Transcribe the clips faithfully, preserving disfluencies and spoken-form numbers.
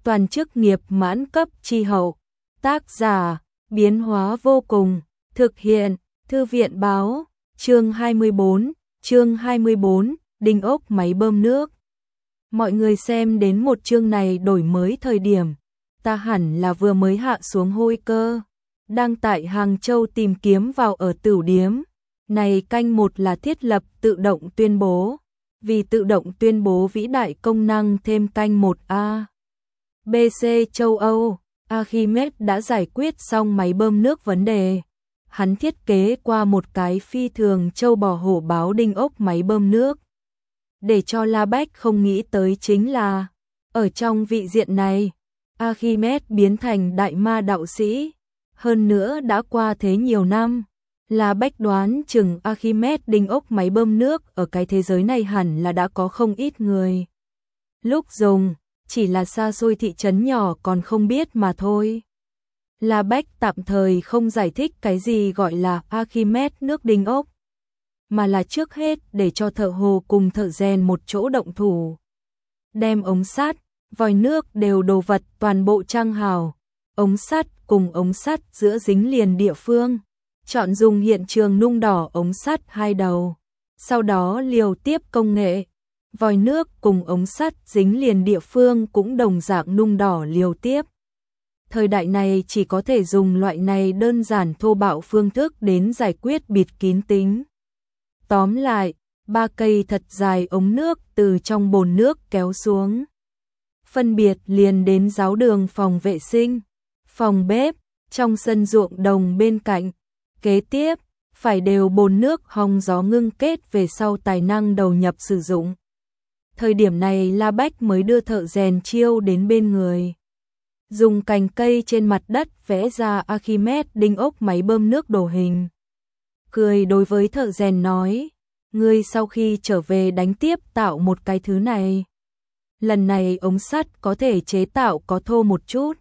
toàn chức nghiệp mãn cấp chi hậu. Tác giả, biến hóa vô cùng, thực hiện, Thư viện báo, chương hai mươi bốn, chương hai mươi bốn, đinh ốc máy bơm nước. Mọi người xem đến một chương này đổi mới thời điểm, ta hẳn là vừa mới hạ xuống hôi cơ, đang tại Hàng Châu tìm kiếm vào ở tửu điếm. Này canh một là thiết lập tự động tuyên bố, vì tự động tuyên bố vĩ đại công năng thêm canh một A. bê xê châu Âu, Archimedes đã giải quyết xong máy bơm nước vấn đề. Hắn thiết kế qua một cái phi thường châu bò hổ báo đinh ốc máy bơm nước. Để cho La Bách không nghĩ tới chính là, ở trong vị diện này, Archimedes biến thành đại ma đạo sĩ. Hơn nữa đã qua thế nhiều năm, La Bách đoán chừng Archimedes đinh ốc máy bơm nước ở cái thế giới này hẳn là đã có không ít người. Lúc dùng, chỉ là xa xôi thị trấn nhỏ còn không biết mà thôi. La Bách tạm thời không giải thích cái gì gọi là Archimedes nước đinh ốc, mà là trước hết để cho thợ hồ cùng thợ rèn một chỗ động thủ. Đem ống sắt, vòi nước đều đồ vật toàn bộ trang hào, ống sắt cùng ống sắt giữa dính liền địa phương. Chọn dùng hiện trường nung đỏ ống sắt hai đầu, sau đó liều tiếp công nghệ. Vòi nước cùng ống sắt dính liền địa phương cũng đồng dạng nung đỏ liều tiếp. Thời đại này chỉ có thể dùng loại này đơn giản thô bạo phương thức đến giải quyết bịt kín tính. Tóm lại, ba cây thật dài ống nước từ trong bồn nước kéo xuống. Phân biệt liền đến giáo đường, phòng vệ sinh, phòng bếp, trong sân ruộng đồng bên cạnh. Kế tiếp, phải đều bồn nước hong gió ngưng kết về sau tài năng đầu nhập sử dụng. Thời điểm này La Bách mới đưa thợ rèn chiêu đến bên người. Dùng cành cây trên mặt đất vẽ ra Archimedes đinh ốc máy bơm nước đồ hình. Cười đối với thợ rèn nói, ngươi sau khi trở về đánh tiếp tạo một cái thứ này. Lần này ống sắt có thể chế tạo có thô một chút.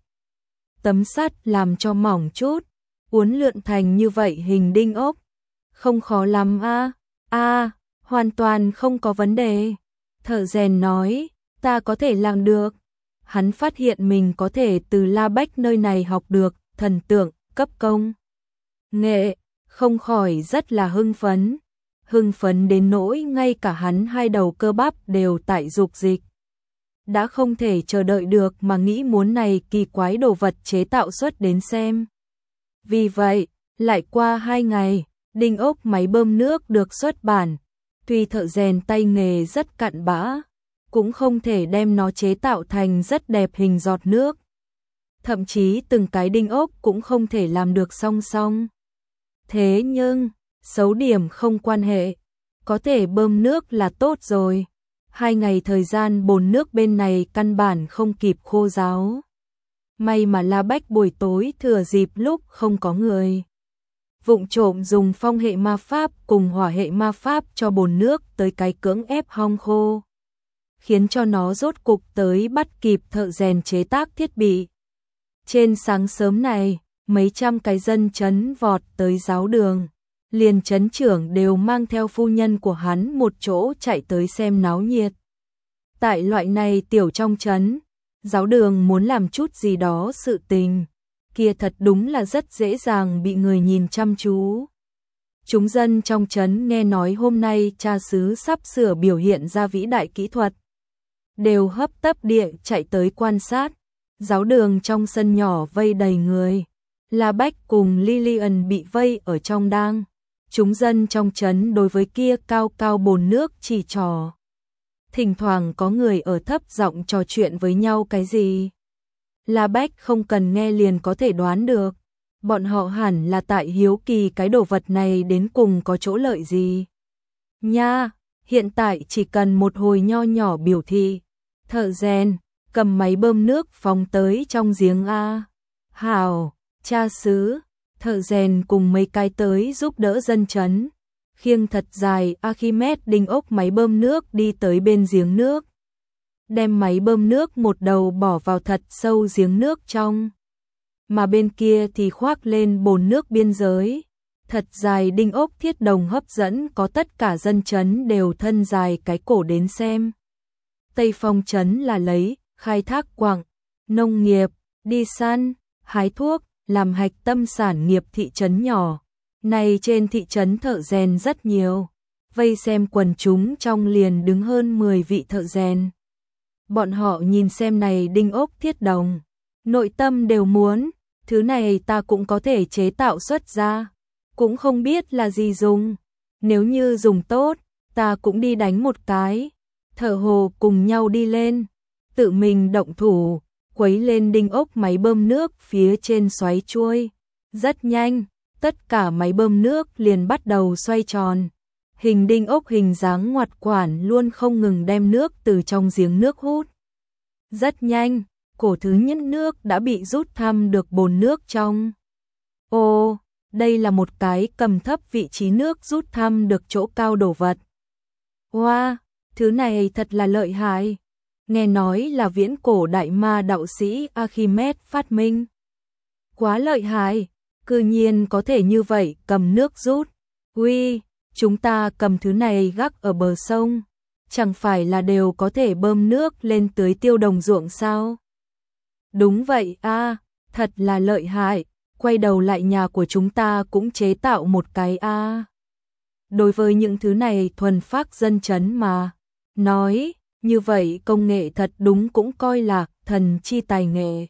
Tấm sắt làm cho mỏng chút, uốn lượn thành như vậy hình đinh ốc. Không khó lắm a. A, hoàn toàn không có vấn đề. Thợ rèn nói, ta có thể làm được. Hắn phát hiện mình có thể từ La Bách nơi này học được thần tượng cấp công nghệ, không khỏi rất là hưng phấn. Hưng phấn đến nỗi ngay cả hắn hai đầu cơ bắp đều tại dục dịch. Đã không thể chờ đợi được mà nghĩ muốn này kỳ quái đồ vật chế tạo xuất đến xem. Vì vậy, lại qua hai ngày, đinh ốc máy bơm nước được xuất bản. Tuy thợ rèn tay nghề rất cặn bã, cũng không thể đem nó chế tạo thành rất đẹp hình giọt nước. Thậm chí từng cái đinh ốc cũng không thể làm được song song. Thế nhưng, xấu điểm không quan hệ, có thể bơm nước là tốt rồi. Hai ngày thời gian bồn nước bên này căn bản không kịp khô ráo. May mà La Bách buổi tối thừa dịp lúc không có người, vụng trộm dùng phong hệ ma pháp cùng hỏa hệ ma pháp cho bồn nước tới cái cưỡng ép hong khô, khiến cho nó rốt cục tới bắt kịp thợ rèn chế tác thiết bị. Trên sáng sớm này, mấy trăm cái dân chấn vọt tới giáo đường, liền chấn trưởng đều mang theo phu nhân của hắn một chỗ chạy tới xem náo nhiệt. Tại loại này tiểu trong chấn, giáo đường muốn làm chút gì đó sự tình, kia thật đúng là rất dễ dàng bị người nhìn chăm chú. Chúng dân trong trấn nghe nói hôm nay cha xứ sắp sửa biểu hiện ra vĩ đại kỹ thuật, đều hấp tấp địa chạy tới quan sát. Giáo đường trong sân nhỏ vây đầy người, La Bách cùng Lillian bị vây ở trong đang. Chúng dân trong trấn đối với kia cao cao bồn nước chỉ trò. Thỉnh thoảng có người ở thấp giọng trò chuyện với nhau cái gì. La Bách không cần nghe liền có thể đoán được. Bọn họ hẳn là tại hiếu kỳ cái đồ vật này đến cùng có chỗ lợi gì. Nha, hiện tại chỉ cần một hồi nho nhỏ biểu thị. Thợ rèn, cầm máy bơm nước phóng tới trong giếng A. Hào, cha xứ, thợ rèn cùng mấy cái tới giúp đỡ dân chấn. Khiêng thật dài Archimedes đinh ốc máy bơm nước đi tới bên giếng nước. Đem máy bơm nước một đầu bỏ vào thật sâu giếng nước trong. Mà bên kia thì khoác lên bồn nước biên giới. Thật dài đinh ốc thiết đồng hấp dẫn có tất cả dân chấn đều thân dài cái cổ đến xem. Tây Phong chấn là lấy, khai thác quặng, nông nghiệp, đi săn, hái thuốc, làm hạch tâm sản nghiệp thị trấn nhỏ. Này trên thị trấn thợ rèn rất nhiều, vây xem quần chúng trong liền đứng hơn mười vị thợ rèn. Bọn họ nhìn xem này đinh ốc thiết đồng, nội tâm đều muốn, thứ này ta cũng có thể chế tạo xuất ra, cũng không biết là gì dùng, nếu như dùng tốt, ta cũng đi đánh một cái. Thợ hồ cùng nhau đi lên, tự mình động thủ, quấy lên đinh ốc máy bơm nước phía trên xoáy chuôi. Rất nhanh, tất cả máy bơm nước liền bắt đầu xoay tròn. Hình đinh ốc hình dáng ngoặt quản luôn không ngừng đem nước từ trong giếng nước hút. Rất nhanh, cổ thứ nhất nước đã bị rút thăm được bồn nước trong. Ồ, đây là một cái cầm thấp vị trí nước rút thăm được chỗ cao đổ vật. Wow, thứ này thật là lợi hại. Nghe nói là viễn cổ đại ma đạo sĩ Archimedes phát minh. Quá lợi hại, cư nhiên có thể như vậy cầm nước rút. Uy, chúng ta cầm thứ này gác ở bờ sông, chẳng phải là đều có thể bơm nước lên tưới tiêu đồng ruộng sao? Đúng vậy a, à, thật là lợi hại, quay đầu lại nhà của chúng ta cũng chế tạo một cái a. À. Đối với những thứ này thuần phác dân chấn mà nói, như vậy công nghệ thật đúng cũng coi là thần chi tài nghệ.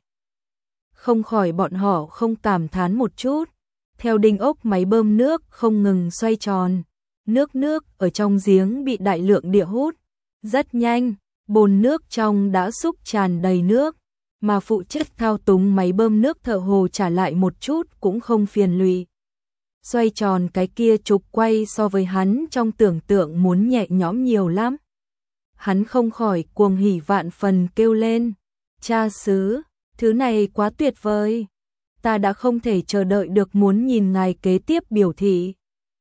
Không khỏi bọn họ không cảm thán một chút, theo đinh ốc máy bơm nước không ngừng xoay tròn, nước nước ở trong giếng bị đại lượng địa hút. Rất nhanh, bồn nước trong đã xúc tràn đầy nước, mà phụ trách thao túng máy bơm nước thợ hồ trả lại một chút cũng không phiền lụy. Xoay tròn cái kia trục quay so với hắn trong tưởng tượng muốn nhẹ nhõm nhiều lắm. Hắn không khỏi cuồng hỉ vạn phần kêu lên, cha xứ, thứ này quá tuyệt vời, ta đã không thể chờ đợi được muốn nhìn ngài kế tiếp biểu thị.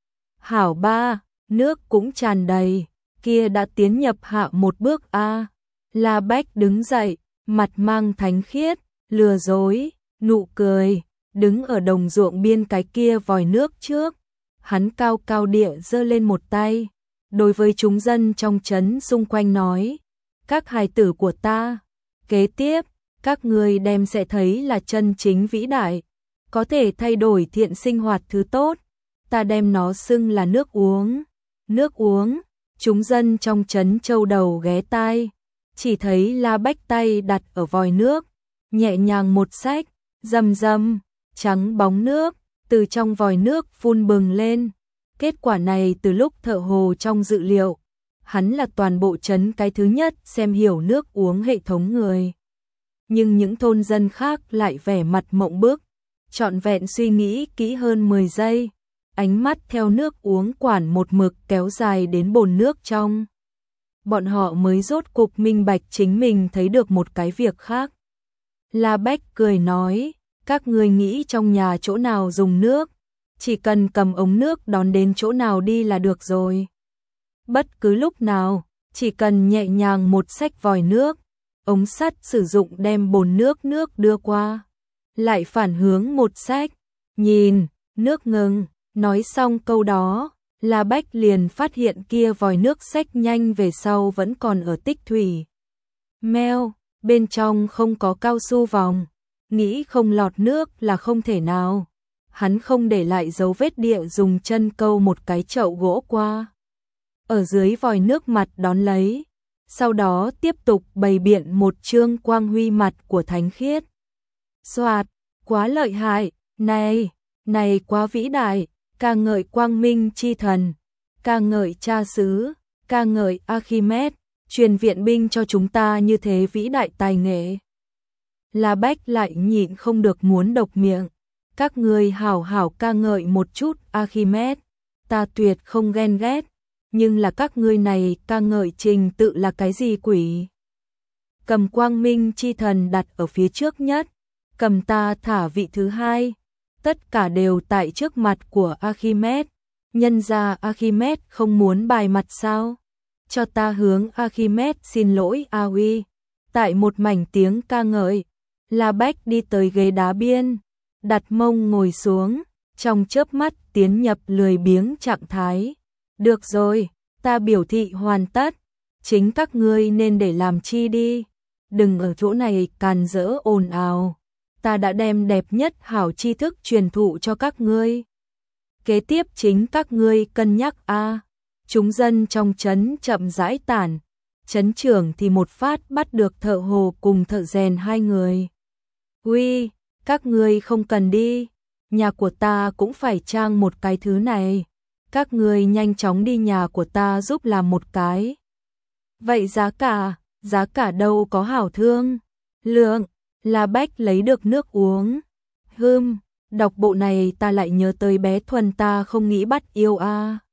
Hảo ba, nước cũng tràn đầy, kia đã tiến nhập hạ một bước a. La Bách đứng dậy, mặt mang thánh khiết, lừa dối, nụ cười, đứng ở đồng ruộng biên cái kia vòi nước trước. Hắn cao cao địa giơ lên một tay, đối với chúng dân trong trấn xung quanh nói, các hài tử của ta, kế tiếp, các ngươi đem sẽ thấy là chân chính vĩ đại, có thể thay đổi thiện sinh hoạt thứ tốt, ta đem nó xưng là nước uống. Nước uống, chúng dân trong trấn châu đầu ghé tai, chỉ thấy La Bách tay đặt ở vòi nước, nhẹ nhàng một xách, rầm rầm, trắng bóng nước, từ trong vòi nước phun bừng lên. Kết quả này từ lúc thợ hồ trong dự liệu, hắn là toàn bộ trấn cái thứ nhất xem hiểu nước uống hệ thống người. Nhưng những thôn dân khác lại vẻ mặt mộng bức, trọn vẹn suy nghĩ kỹ hơn mười giây, ánh mắt theo nước uống quản một mực kéo dài đến bồn nước trong. Bọn họ mới rốt cục minh bạch chính mình thấy được một cái việc khác. La Bách cười nói, các ngươi nghĩ trong nhà chỗ nào dùng nước, chỉ cần cầm ống nước đón đến chỗ nào đi là được rồi. Bất cứ lúc nào, chỉ cần nhẹ nhàng một xách vòi nước, ống sắt sử dụng đem bồn nước nước đưa qua, lại phản hướng một xách, nhìn, nước ngừng. Nói xong câu đó, La Bách liền phát hiện kia vòi nước xách nhanh về sau vẫn còn ở tích thủy. Meo, bên trong không có cao su vòng, nghĩ không lọt nước là không thể nào. Hắn không để lại dấu vết địa dùng chân câu một cái chậu gỗ qua. Ở dưới vòi nước mặt đón lấy, sau đó tiếp tục bày biện một chương quang huy mặt của thánh khiết. Soạt, quá lợi hại, này, này quá vĩ đại. Ca ngợi quang minh chi thần, ca ngợi cha xứ, ca ngợi Archimedes, truyền viện binh cho chúng ta như thế vĩ đại tài nghệ. La Bách lại nhịn không được muốn độc miệng, các ngươi hảo hảo ca ngợi một chút Archimedes, ta tuyệt không ghen ghét, nhưng là các ngươi này ca ngợi trình tự là cái gì quỷ? Cầm quang minh chi thần đặt ở phía trước nhất, cầm ta thả vị thứ hai. Tất cả đều tại trước mặt của Archimedes, nhân ra Archimedes không muốn bài mặt sao? Cho ta hướng Archimedes xin lỗi a uy. Tại một mảnh tiếng ca ngợi, La Bách đi tới ghế đá biên, đặt mông ngồi xuống, trong chớp mắt tiến nhập lười biếng trạng thái. Được rồi, ta biểu thị hoàn tất, chính các ngươi nên để làm chi đi. đừng ở chỗ này càn rỡ ồn ào. Ta đã đem đẹp nhất hảo tri thức truyền thụ cho các ngươi. Kế tiếp chính các ngươi cân nhắc a. Chúng dân trong trấn chậm rãi tản, trấn trưởng thì một phát bắt được thợ hồ cùng thợ rèn hai người. Uy, các ngươi không cần đi, nhà của ta cũng phải trang một cái thứ này. Các ngươi nhanh chóng đi nhà của ta giúp làm một cái. Vậy giá cả, giá cả đâu có hảo thương. Lượng, La Bách lấy được nước uống. Hừm, đọc bộ này ta lại nhớ tới bé Thuần ta không nghĩ bắt yêu a.